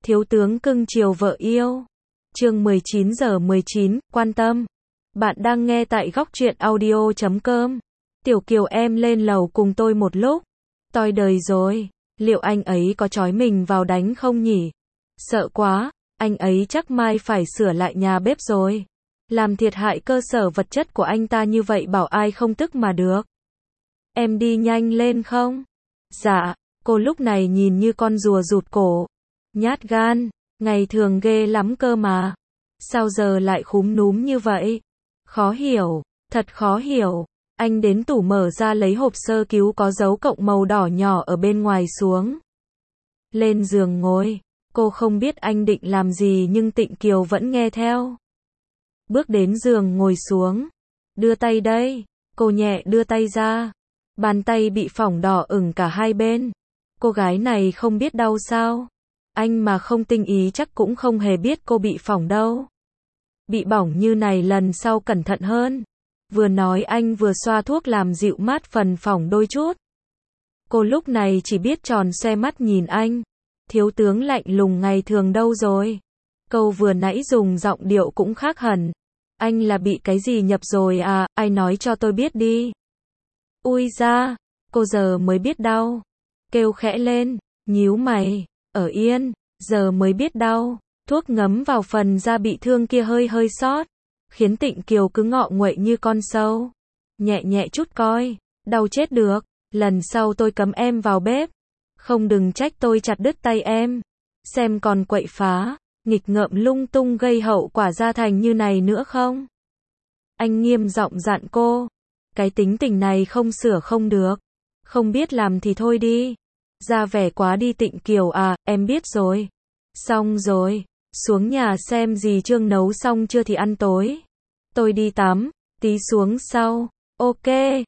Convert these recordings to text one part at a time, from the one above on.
Thiếu tướng cưng chiều vợ yêu. Chương 19 giờ 19, quan tâm. Bạn đang nghe tại góc truyện audio.com. Tiểu Kiều em lên lầu cùng tôi một lúc. Toi đời rồi, liệu anh ấy có trói mình vào đánh không nhỉ? Sợ quá, anh ấy chắc mai phải sửa lại nhà bếp rồi. Làm thiệt hại cơ sở vật chất của anh ta như vậy bảo ai không tức mà được. Em đi nhanh lên không? Dạ, cô lúc này nhìn như con rùa rụt cổ. Nhát gan, ngày thường ghê lắm cơ mà. Sao giờ lại khúm núm như vậy? Khó hiểu, thật khó hiểu. Anh đến tủ mở ra lấy hộp sơ cứu có dấu cộng màu đỏ nhỏ ở bên ngoài xuống. Lên giường ngồi, cô không biết anh định làm gì nhưng Tịnh Kiều vẫn nghe theo. Bước đến giường ngồi xuống. Đưa tay đây, cô nhẹ đưa tay ra. Bàn tay bị phỏng đỏ ửng cả hai bên. Cô gái này không biết đau sao? Anh mà không tinh ý chắc cũng không hề biết cô bị phỏng đâu. Bị bỏng như này lần sau cẩn thận hơn. Vừa nói anh vừa xoa thuốc làm dịu mát phần phỏng đôi chút. Cô lúc này chỉ biết tròn xoe mắt nhìn anh. Thiếu tướng lạnh lùng ngày thường đâu rồi? Câu vừa nãy dùng giọng điệu cũng khác hẳn. Anh là bị cái gì nhập rồi à, ai nói cho tôi biết đi. Ui da, cô giờ mới biết đau. Kêu khẽ lên, nhíu mày, ở yên, giờ mới biết đau. Thuốc ngấm vào phần da bị thương kia hơi xót, khiến Tịnh Kiều cứ ngọ nguậy như con sâu. Nhẹ nhẹ chút coi, đau chết được, lần sau tôi cấm em vào bếp. Không đừng trách tôi chặt đứt tay em. Xem còn quậy phá, nghịch ngợm lung tung gây hậu quả ra thành như này nữa không? Anh nghiêm giọng dặn cô. Cái tính tình này không sửa không được. Không biết làm thì thôi đi. Ra vẻ quá đi Tịnh Kiều à, em biết rồi. Xong rồi, xuống nhà xem dì Trương nấu xong chưa thì ăn tối. Tôi đi tắm, tí xuống sau. Ok,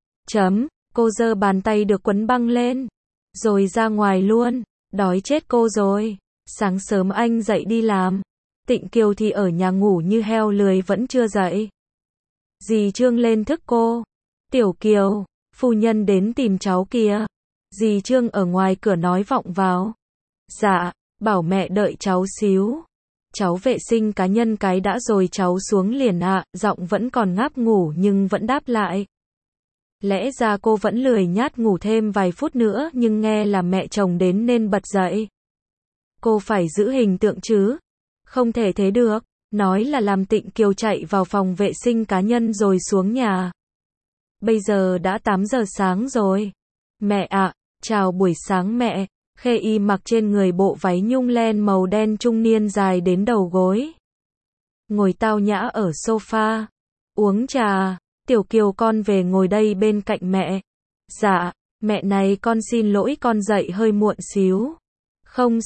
cô giơ bàn tay được quấn băng lên. Rồi ra ngoài luôn, đói chết cô rồi. Sáng sớm anh dậy đi làm. Tịnh Kiều thì ở nhà ngủ như heo lười vẫn chưa dậy. Dì Trương lên thức cô. Tiểu Kiều, phu nhân đến tìm cháu kìa. Dì Trương ở ngoài cửa nói vọng vào. Dạ, bảo mẹ đợi cháu xíu. Cháu vệ sinh cá nhân cái đã rồi cháu xuống liền ạ, giọng vẫn còn ngáp ngủ nhưng vẫn đáp lại. Lẽ ra cô vẫn lười nhát ngủ thêm vài phút nữa nhưng nghe là mẹ chồng đến nên bật dậy. Cô phải giữ hình tượng chứ. Không thể thế được. Nói là làm Tịnh Kiều chạy vào phòng vệ sinh cá nhân rồi xuống nhà. Bây giờ đã 8 giờ sáng rồi. Mẹ ạ, chào buổi sáng mẹ. Khê Y mặc trên người bộ váy nhung len màu đen trung niên dài đến đầu gối. Ngồi tao nhã ở sofa. Uống trà. Tiểu Kiều con về ngồi đây bên cạnh mẹ. Dạ, mẹ này con xin lỗi con dậy hơi muộn xíu. Không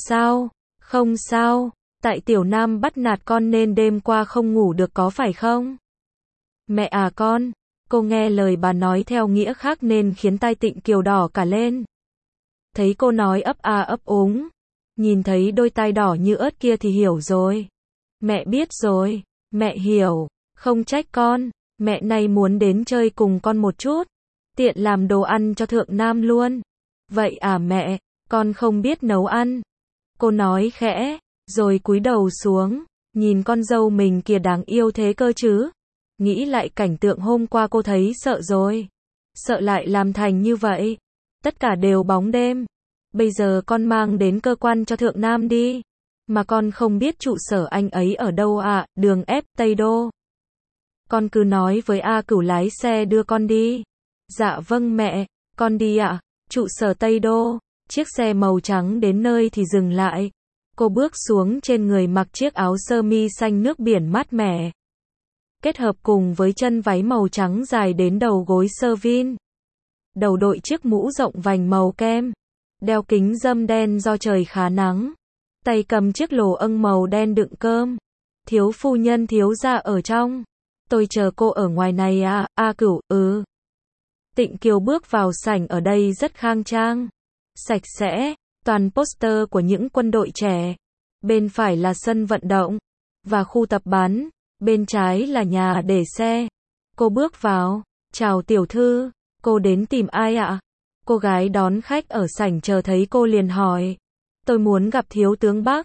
sao. Tại Tiểu Nam bắt nạt con nên đêm qua không ngủ được có phải không? Mẹ à con. Cô nghe lời bà nói theo nghĩa khác nên khiến tai Tịnh Kiều đỏ cả lên. Thấy cô nói ấp a ấp úng. Nhìn thấy đôi tai đỏ như ớt kia thì hiểu rồi. Mẹ biết rồi, mẹ hiểu, không trách con. Mẹ này muốn đến chơi cùng con một chút. Tiện làm đồ ăn cho Thượng Nam luôn. Vậy à mẹ, con không biết nấu ăn. Cô nói khẽ, rồi cúi đầu xuống. Nhìn con dâu mình kìa đáng yêu thế cơ chứ. Nghĩ lại cảnh tượng hôm qua cô thấy sợ rồi. Sợ lại làm thành như vậy. Tất cả đều bóng đêm. Bây giờ con mang đến cơ quan cho Thượng Nam đi. Mà con không biết trụ sở anh ấy ở đâu ạ, đường F Tây Đô. Con cứ nói với A Cửu lái xe đưa con đi. Dạ vâng mẹ, con đi ạ. Trụ sở Tây Đô. Chiếc xe màu trắng đến nơi thì dừng lại. Cô bước xuống trên người mặc chiếc áo sơ mi xanh nước biển mát mẻ. Kết hợp cùng với chân váy màu trắng dài đến đầu gối sơ vin. Đầu đội chiếc mũ rộng vành màu kem. Đeo kính râm đen do trời khá nắng. Tay cầm chiếc lồ âng màu đen đựng cơm. Thiếu phu nhân thiếu gia ở trong. Tôi chờ cô ở ngoài này à, A Cửu, Tịnh Kiều bước vào sảnh ở đây rất khang trang. Sạch sẽ, toàn poster của những quân đội trẻ. Bên phải là sân vận động. Và khu tập bắn. Bên trái là nhà để xe. Cô bước vào. Chào tiểu thư. Cô đến tìm ai ạ? Cô gái đón khách ở sảnh chờ thấy cô liền hỏi. Tôi muốn gặp thiếu tướng Bắc.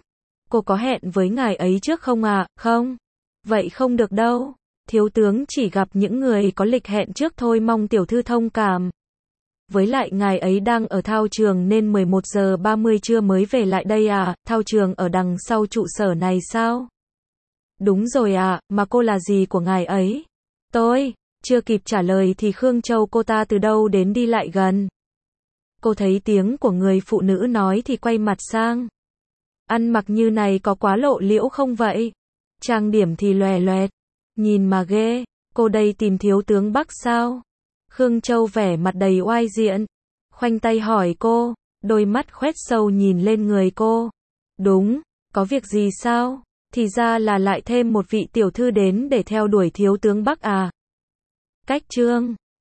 Cô có hẹn với ngài ấy trước không ạ? Không. Vậy không được đâu. Thiếu tướng chỉ gặp những người có lịch hẹn trước thôi, mong tiểu thư thông cảm. Với lại ngài ấy đang ở thao trường nên 11 giờ 30 trưa mới về lại đây à, thao trường ở đằng sau trụ sở này sao? Đúng rồi ạ, mà cô là gì của ngài ấy? Tôi, chưa kịp trả lời thì Khương Châu cô ta từ đâu đến đi lại gần. Cô thấy tiếng của người phụ nữ nói thì quay mặt sang. Ăn mặc như này có quá lộ liễu không vậy? Trang điểm thì lòe loẹt. Nhìn mà ghê, cô đây tìm thiếu tướng Bắc sao? Khương Châu vẻ mặt đầy oai diện. Khoanh tay hỏi cô, đôi mắt khoét sâu nhìn lên người cô. Đúng, có việc gì sao? Thì ra là lại thêm một vị tiểu thư đến để theo đuổi thiếu tướng Bắc à? Cách chương